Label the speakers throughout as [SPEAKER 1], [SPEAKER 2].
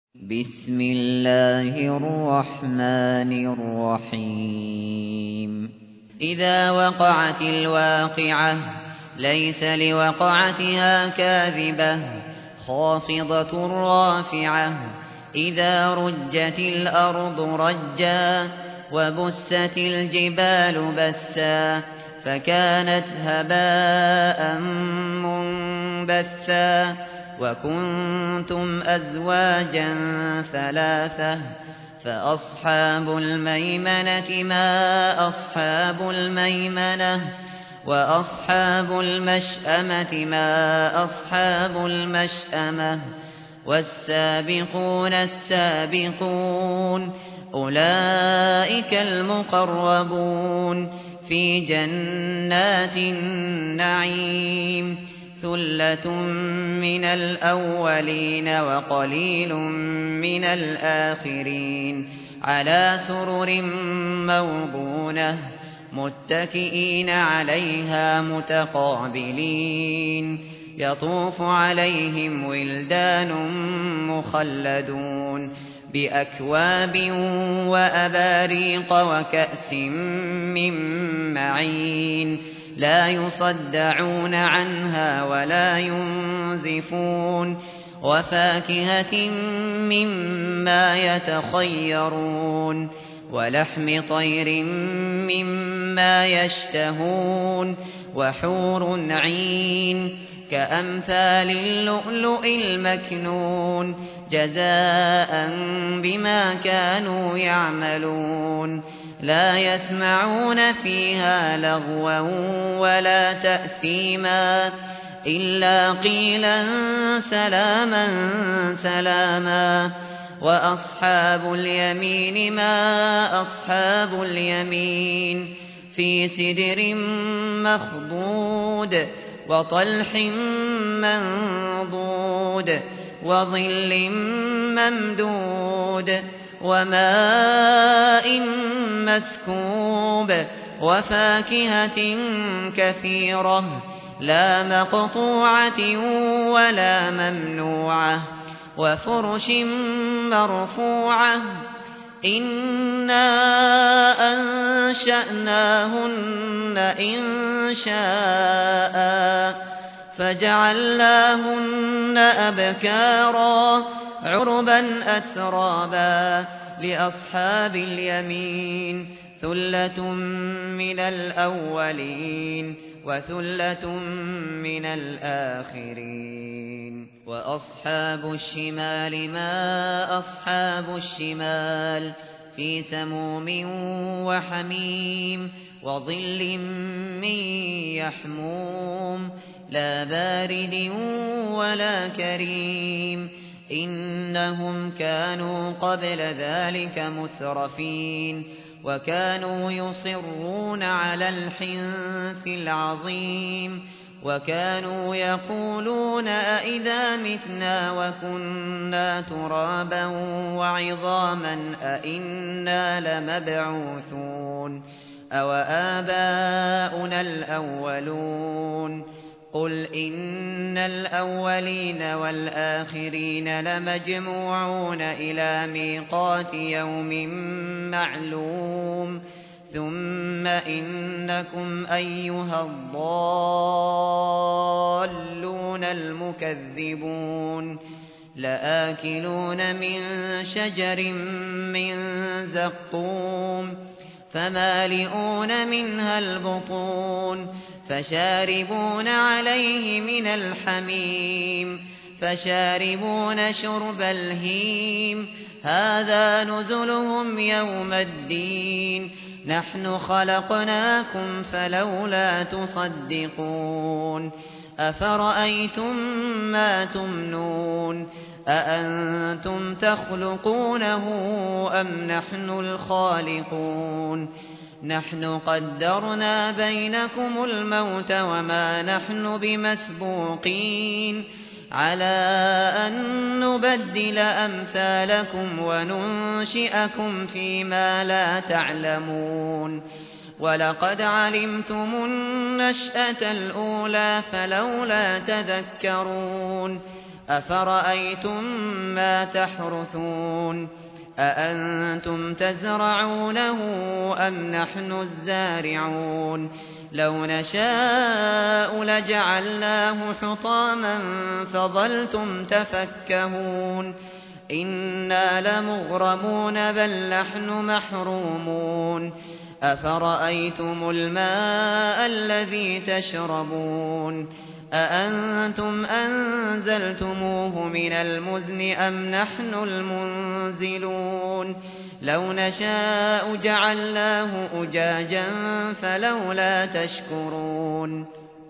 [SPEAKER 1] بسم الله الرحمن الرحيم إذا وقعت الواقعة ليس لوقعتها كاذبة خافضة رافعة إذا رجت الأرض رجا وبست الجبال بسا فكانت هباء منبثا وكنتم أزواجا ثلاثة فأصحاب الميمنة ما أصحاب الميمنة وأصحاب المشأمة ما أصحاب المشأمة والسابقون السابقون أولئك المقربون في جنات النعيم ثلة من الأولين وقليل من الآخرين على سرر موضونة متكئين عليها متقابلين يطوف عليهم ولدان مخلدون بأكواب وأباريق وكأس من معين لا يصدعون عنها ولا ينزفون وفاكهة مما يتخيرون ولحم طير مما يشتهون وحور عين كأمثال اللؤلؤ المكنون جزاء بما كانوا يعملون لا يسمعون فيها لغوا ولا تأثيما إلا قيلا سلاما سلاما وأصحاب اليمين ما أصحاب اليمين في سدر مخضود وطلح منضود وظل ممدود وماء مسكوب وفاكهة كثيرة لا مقطوعة ولا ممنوعة وفرش مرفوعة إنا أنشأناهن إنشاء فجعلناهن أبكارا عربا أترابا لأصحاب اليمين ثلة من الأولين وثلة من الآخرين وأصحاب الشمال ما أصحاب الشمال في سموم وحميم وظل من يحموم لا بارد ولا كريم إنهم كانوا قبل ذلك مترفين وكانوا يصرون على الحنث العظيم وكانوا يقولون أئذا متنا وكنا ترابا وعظاما أئنا لمبعوثون أو آباؤنا الأولون قل إن الأولين والآخرين لمجموعون إلى ميقات يوم معلوم ثم إنكم أيها الضالون المكذبون لآكلون من شجر من زقوم فمالئون منها البطون فشاربون عليه من الحميم فشاربون شرب الهيم هذا نزلهم يوم الدين نحن خلقناكم فلولا تصدقون أفرأيتم ما تمنون أأنتم تخلقونه أم نحن الخالقون نحن قدرنا بينكم الموت وما نحن بمسبوقين على أن نبدل أمثالكم وننشئكم فيما لا تعلمون ولقد علمتم النشأة الأولى فلولا تذكرون أفرأيتم ما تحرثون أأنتم تزرعونه أم نحن الزارعون لو نشاء لجعلناه حطاما فظلتم تفكهون إنا لمغرمون بل نحن محرومون أفرأيتم الماء الذي تشربون أأنتم أنزلتموه من المزن أم نحن المنزلون لو نشاء جعلناه أجاجا فلولا تشكرون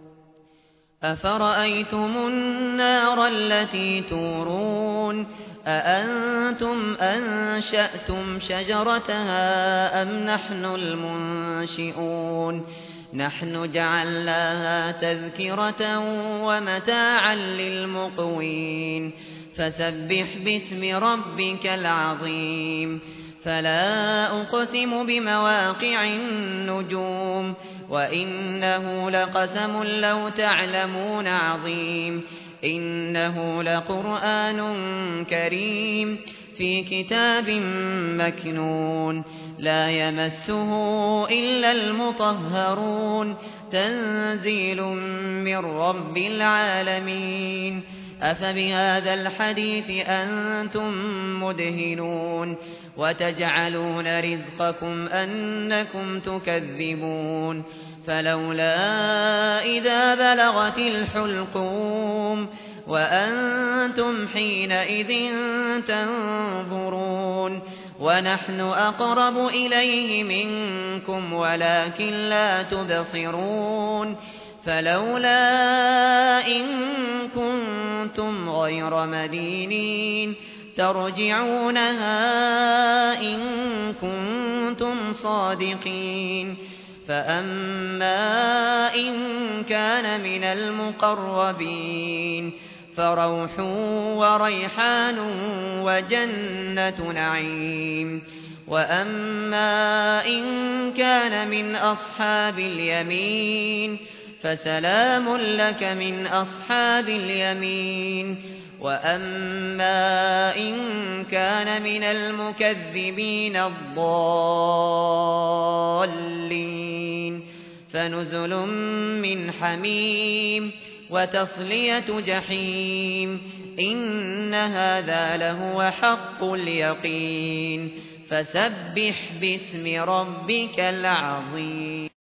[SPEAKER 1] أفرأيتم النار التي تورون أأنتم أنشأتم شجرتها أم نحن المنشئون نحن جعلناها تذكرة ومتاعا للمقوين فسبح باسم ربك العظيم فلا أقسم بمواقع النجوم وإنه لقسم لو تعلمون عظيم إنه لقرآن كريم في كتاب مكنون لا يمسه إلا المطهرون تنزيل من رب العالمين أفبهذا الحديث أنتم مدهنون وتجعلون رزقكم أنكم تكذبون فلولا إذا بلغت الحلقوم وأنتم حينئذ تنظرون ونحن أقرب إليه منكم ولكن لا تبصرون فلولا إن كنتم غير مدينين ترجعونها إن كنتم صادقين فأما إن كان من المقربين فروح وريحان وجنة نعيم وأما إن كان من أصحاب اليمين فسلام لك من أصحاب اليمين وأما إن كان من المكذبين الضالين فنزل من حميم وتصلية جحيم إن هذا لهو حق اليقين فسبح باسم ربك العظيم